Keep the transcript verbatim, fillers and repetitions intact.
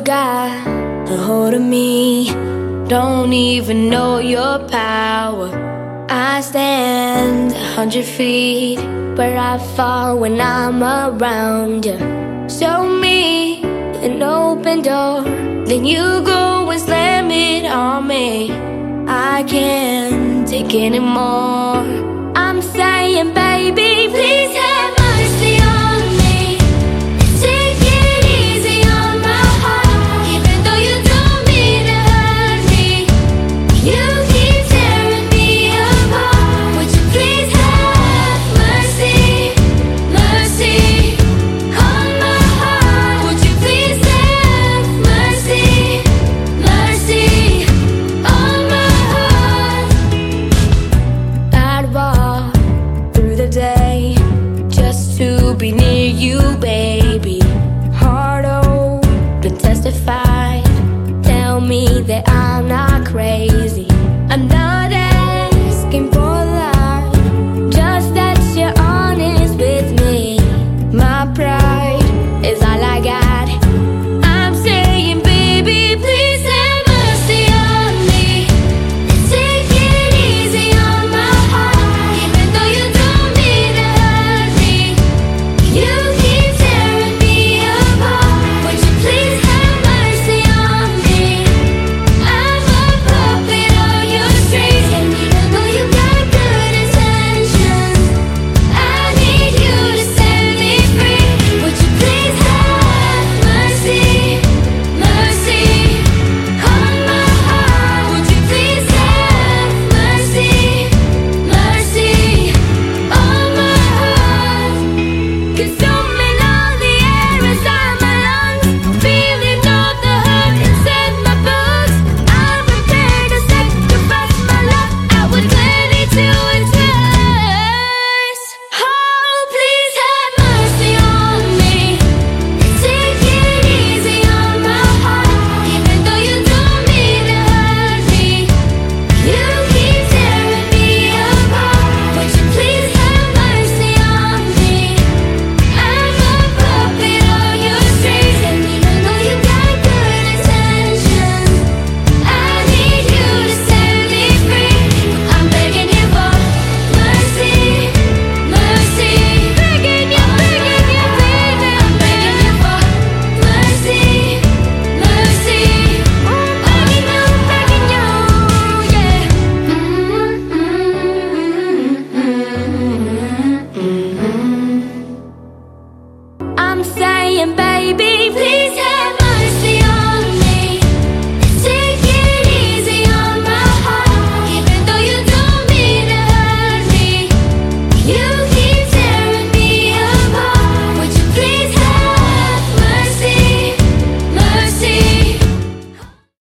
got a hold of me. Don't even know your power. I stand a hundred feet, but I fall when I'm around you. Show me an open door, then you go and slam it on me. I can't take anymore. I'm saying, baby, please have mercy on me. Take it easy on my heart, even though you don't mean to hurt me. You keep tearing me apart. Would you please have mercy, mercy on my heart? Would you please have mercy, mercy on my heart? I'd walk through the day just to be near you, baby. Heart open, testify. Tell me that I'm not crazy. I'm not asking for a lot, just that you're honest with me. My pride is all I got. I'm saying, baby, please have mercy on me. Take it easy on my heart, even though you don't mean to hurt me. You keep tearing me apart. Would you please have mercy on me? I'm a puppet on your strings, and even though you got good intentions, I need you to set me free. Would you please have mercy, mercy on my heart? Would you please have mercy, mercy on my heart? Consuming all the air inside my lungs, feeling all the hurt inside my bones. I'm prepared to sacrifice my life. I would gladly do it twice. Oh, please have mercy on me. Take it easy on my heart, even though you don't mean to hurt me. You keep tearing me apart. Would you please have mercy on me? I'm a puppet on your strings, and even though you got good intentions, I need you to set me free. I'm begging you for mercy, mercy. Begging you, begging you, baby. I'm begging you for mercy, mercy. Begging you, begging you, yeah. I'm saying, baby, please have